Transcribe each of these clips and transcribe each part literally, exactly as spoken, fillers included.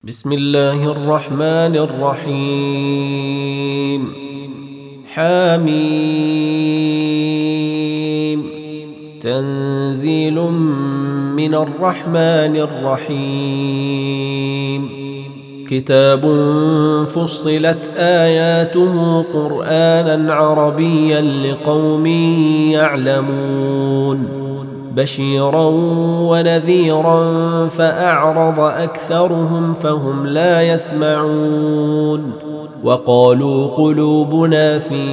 بسم الله الرحمن الرحيم. حميم. تنزيل من الرحمن الرحيم. كتاب فصلت آياته قرآنا عربيا لقوم يعلمون بشيرا ونذيرا فأعرض أكثرهم فهم لا يسمعون وقالوا قلوبنا في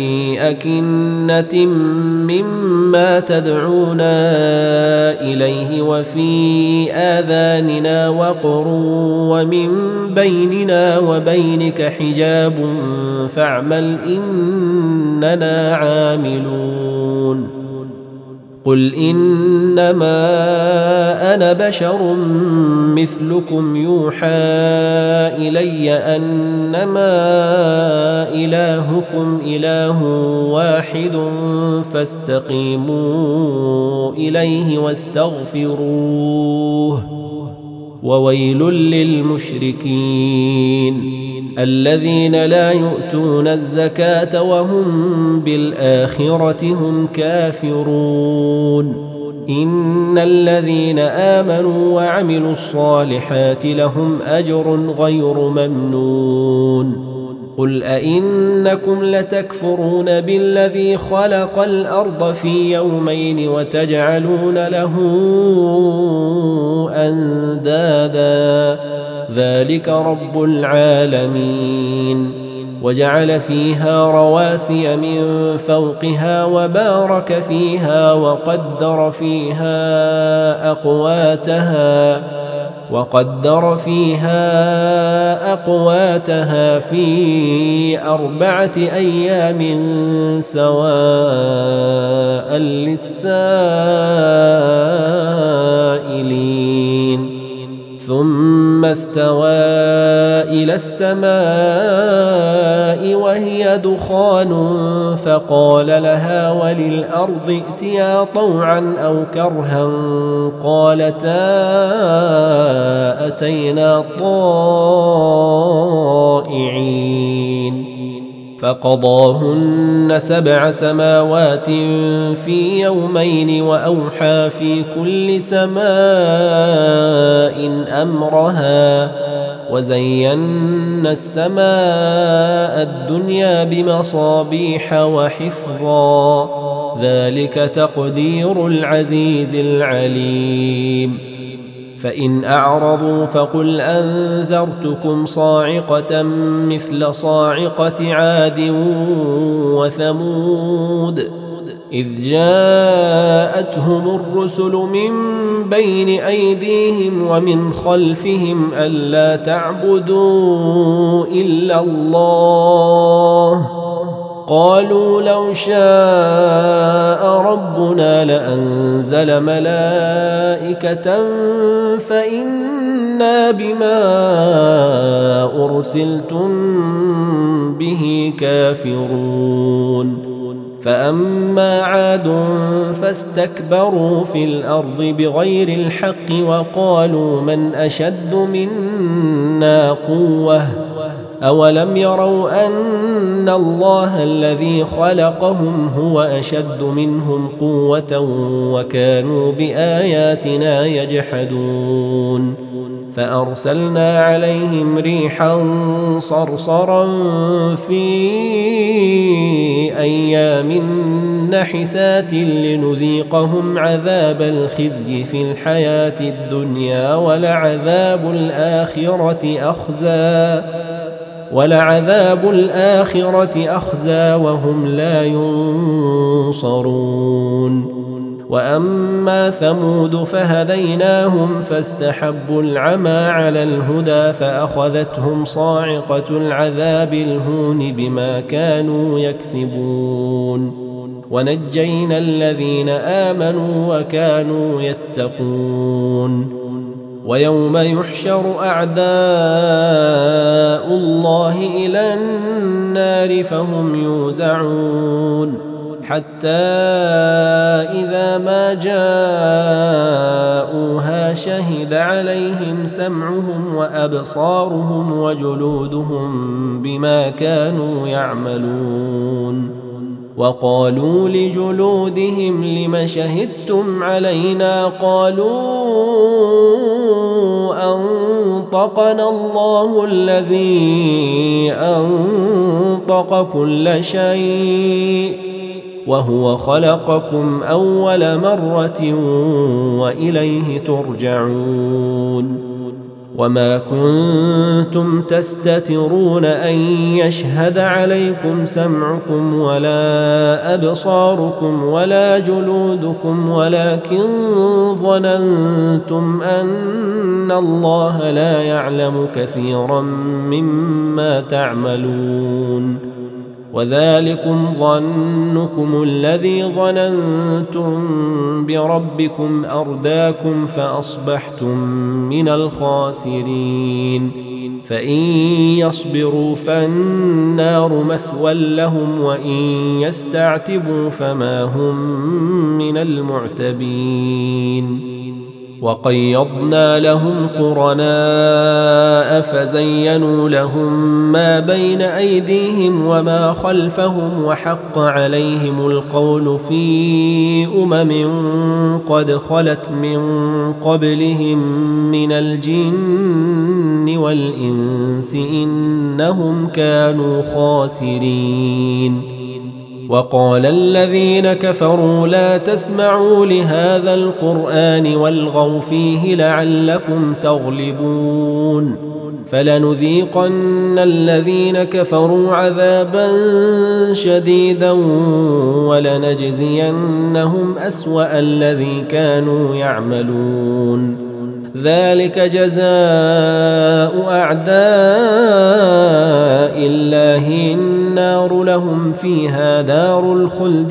أكنة مما تدعونا إليه وفي آذاننا وقر ومن بيننا وبينك حجاب فاعمل إننا عاملون. قل إنما أنا بشر مثلكم يوحى إلي أنما إلهكم إله واحد فاستقيموا إليه واستغفروه وويل للمشركين الذين لا يؤتون الزكاة وهم بالآخرة هم كافرون. إن الذين آمنوا وعملوا الصالحات لهم أجر غير ممنون. قل أئنكم لتكفرون بالذي خلق الأرض في يومين وتجعلون له أندادا ذلك رب العالمين. وجعل فيها رواسي من فوقها وبارك فيها وقدر فيها أقواتها وقدر فيها أقواتها في أربعة أيام سواء للسائلين. ثم استوى إلى السماء وهي دخان فقال لها وللأرض ائتيا طوعا أو كرها قالتا أتينا طائعين. فقضاهن سبع سماوات في يومين وأوحى في كل سماء أمرها وزينا السماء الدنيا بمصابيح وحفظا ذلك تقدير العزيز العليم. فإن أعرضوا فقل أنذرتكم صاعقة مثل صاعقة عاد وثمود إذ جاءتهم الرسل من بين أيديهم ومن خلفهم ألا تعبدوا إلا الله قالوا لو شاء ربنا لأنزل ملائكة فإنا بما أرسلتم به كافرون. فأما عاد فاستكبروا في الأرض بغير الحق وقالوا من أشد منا قوة أولم يروا أن الله الذي خلقهم هو أشد منهم قوة وكانوا بآياتنا يجحدون. فأرسلنا عليهم ريحا صرصرا في أيام نحسات لنذيقهم عذاب الخزي في الحياة الدنيا ولعذاب الآخرة أخزى ولعذاب الآخرة أخزى وهم لا ينصرون. وأما ثمود فهديناهم فاستحبوا العمى على الهدى فأخذتهم صاعقة العذاب الهون بما كانوا يكسبون ونجينا الذين آمنوا وكانوا يتقون. ويوم يحشر أعداء الله إلى النار فهم يوزعون حتى إذا ما جاءوها شهد عليهم سمعهم وأبصارهم وجلودهم بما كانوا يعملون وقالوا لجلودهم لم شهدتم علينا قالوا أنطقنا الله الذي أنطق كل شيء وهو خلقكم أول مرة وإليه ترجعون وما كنتم تستترون أن يشهد عليكم سمعكم ولا أبصاركم ولا جلودكم ولكن ظننتم أن الله لا يعلم كثيرا مما تعملون وذلكم ظنكم الذي ظننتم بربكم أرداكم فأصبحتم من الخاسرين فإن يصبروا فالنار مثوى لهم وإن يستعتبوا فما هم من المعتبين وقيضنا لهم قرناء فزينوا لهم ما بين أيديهم وما خلفهم وحق عليهم القول في أمم قد خلت من قبلهم من الجن والإنس إنهم كانوا خاسرين وقال الذين كفروا لا تسمعوا لهذا القرآن والغوا فيه لعلكم تغلبون فلنذيقن الذين كفروا عذابا شديدا ولنجزينهم أسوأ الذي كانوا يعملون ذلك جزاء أعداء الله النار لهم فيها دار الخلد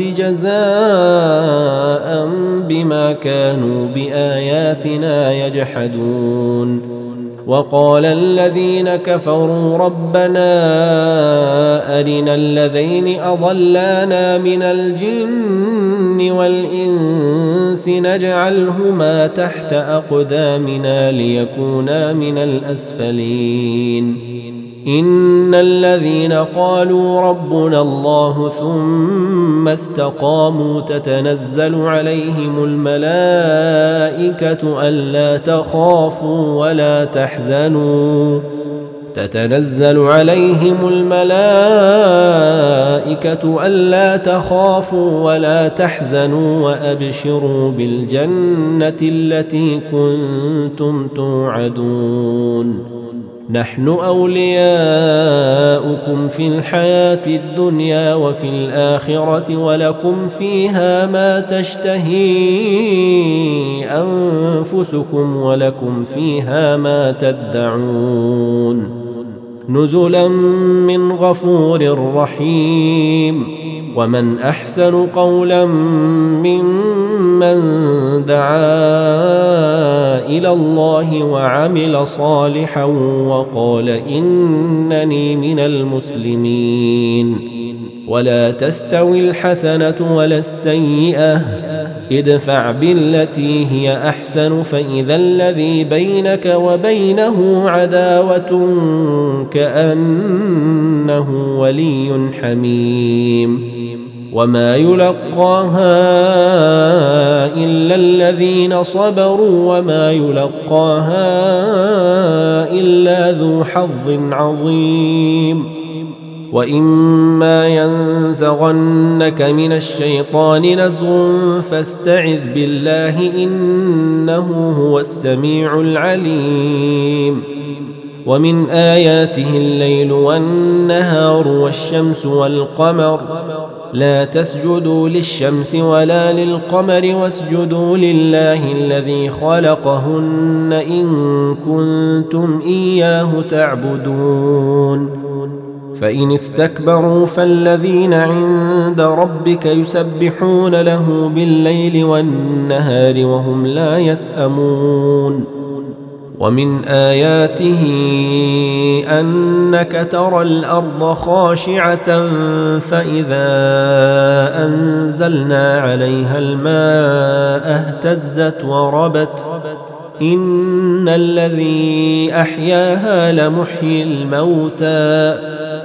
جزاء بما كانوا بآياتنا يجحدون وقال الذين كفروا ربنا أرنا الذين أضلانا من الجن والإنس نجعلهما تحت أقدامنا ليكونا من الأسفلين إن الذين قالوا ربنا الله ثم استقاموا تتنزل عليهم الملائكة ألا تخافوا ولا تحزنوا تتنزل عليهم الملائكة ألا تخافوا ولا تحزنوا وأبشروا بالجنة التي كنتم توعدون نحن أولياؤكم في الحياة الدنيا وفي الآخرة ولكم فيها ما تشتهي أنفسكم ولكم فيها ما تدعون نزلا من غفور رحيم ومن أحسن قولا ممن دعا إلى الله وعمل صالحا وقال إنني من المسلمين ولا تستوي الحسنة ولا السيئة ادفع بالتي هي أحسن فإذا الذي بينك وبينه عداوة كأنه ولي حميم وما يلقاها إلا الذين صبروا وما يلقاها إلا ذو حظ عظيم وإما ينزغنك من الشيطان نزغ فاستعذ بالله إنه هو السميع العليم ومن آياته الليل والنهار والشمس والقمر لا تسجدوا للشمس ولا للقمر واسجدوا لله الذي خلقهن إن كنتم إياه تعبدون فإن استكبروا فالذين عند ربك يسبحون له بالليل والنهار وهم لا يسأمون ومن آياته أنك ترى الأرض خاشعة فإذا أنزلنا عليها الماء اهتزت وربت إن الذي أحياها لمحيي الموتى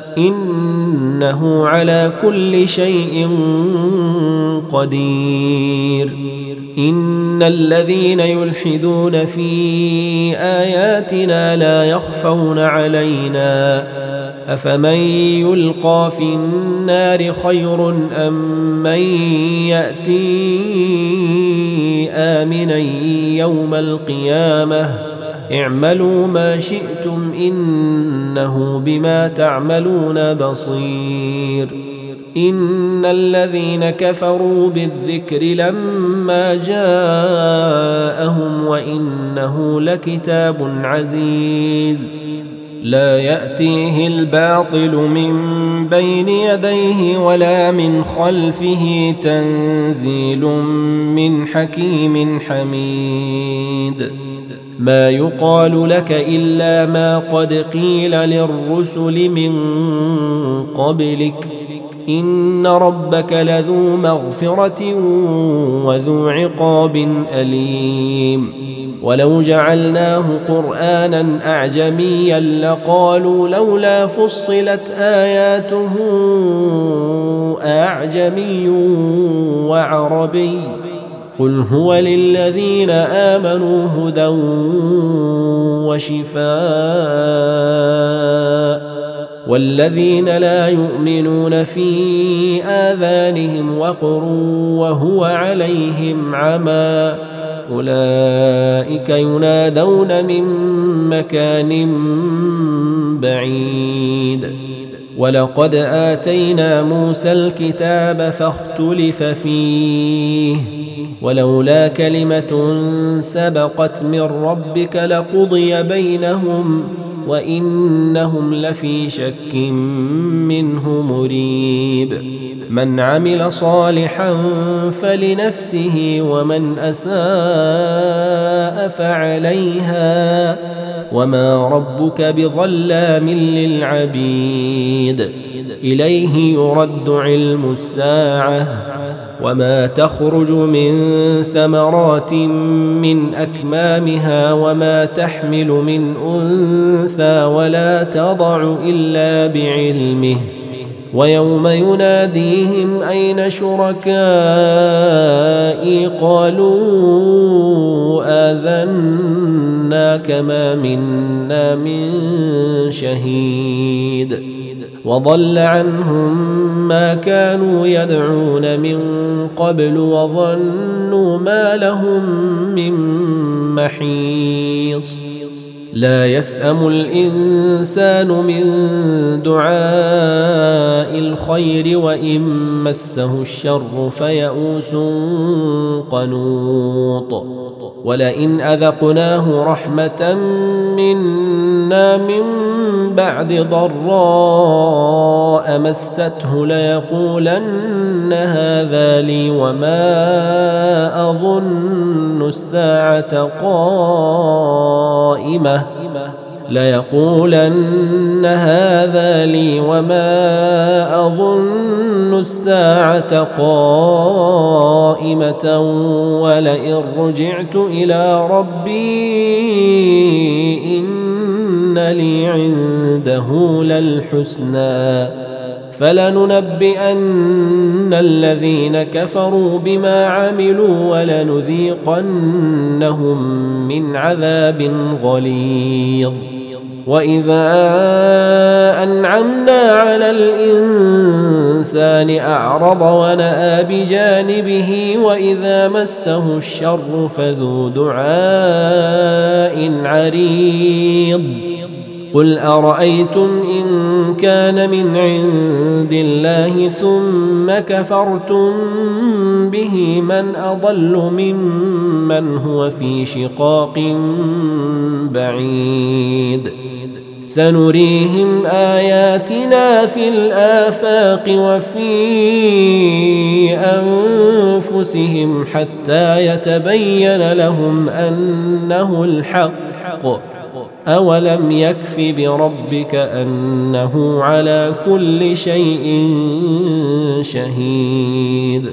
إنه على كل شيء قدير إن الذين يلحدون في آياتنا لا يخفون علينا أفمن يلقى في النار خير أم من يأتي آمنا يوم القيامة اعملوا ما شئتم إنه بما تعملون بصير إن الذين كفروا بالذكر لما جاءهم وإنه لكتاب عزيز لا يأتيه الباطل من بين يديه ولا من خلفه تنزيل من حكيم حميد ما يقال لك إلا ما قد قيل للرسل من قبلك إن ربك لذو مغفرة وذو عقاب أليم ولو جعلناه قرآنا أعجميا لقالوا لولا فصلت آياته أعجمي وعربي قل هو للذين آمنوا هدى وشفاء والذين لا يؤمنون في آذانهم وقر وهو عليهم عمى أولئك ينادون من مكان بعيد ولقد آتينا موسى الكتاب فاختلف فيه ولولا كلمة سبقت من ربك لقضي بينهم وإنهم لفي شك منه مريب من عمل صالحا فلنفسه ومن أساء فعليها وما ربك بظلام للعبيد إليه يرد علم الساعة وما تخرج من ثمرات من أكمامها وما تحمل من أنثى ولا تضع إلا بعلمه ويوم يناديهم أين شركائي قالوا آذناك ما منا من شهيد وضل عنهم ما كانوا يدعون من قبل وظنوا ما لهم من محيص لا يسأم الإنسان من دعاء الخير وإن مسه الشر فيئوس قنوط ولئن أذقناه رحمة منا من بعد ضراء مسته ليقولن هذا لي وما أظن الساعة قائمة ليقولن هذا لي وما أظن الساعة قائمة ولئن رجعت إلى ربي إن لي عنده للحسنى فلننبئن الذين كفروا بما عملوا ولنذيقنهم من عذاب غليظ وإذا أنعمنا على الإنسان أعرض ونأى بجانبه وإذا مسه الشر فذو دعاء عريض قل أرأيتم إن كان من عند الله ثم كفرتم به من أضل ممن هو في شقاق بعيد سنريهم آياتنا في الآفاق وفي أنفسهم حتى يتبين لهم أنه الحق. أولم يكف بربك أنه على كل شيء شهيد.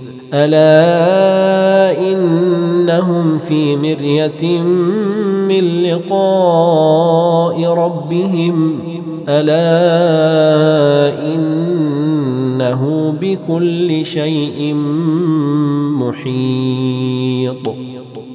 ألا إنهم في مرية من لقاء ربهم ألا إنه بكل شيء محيط.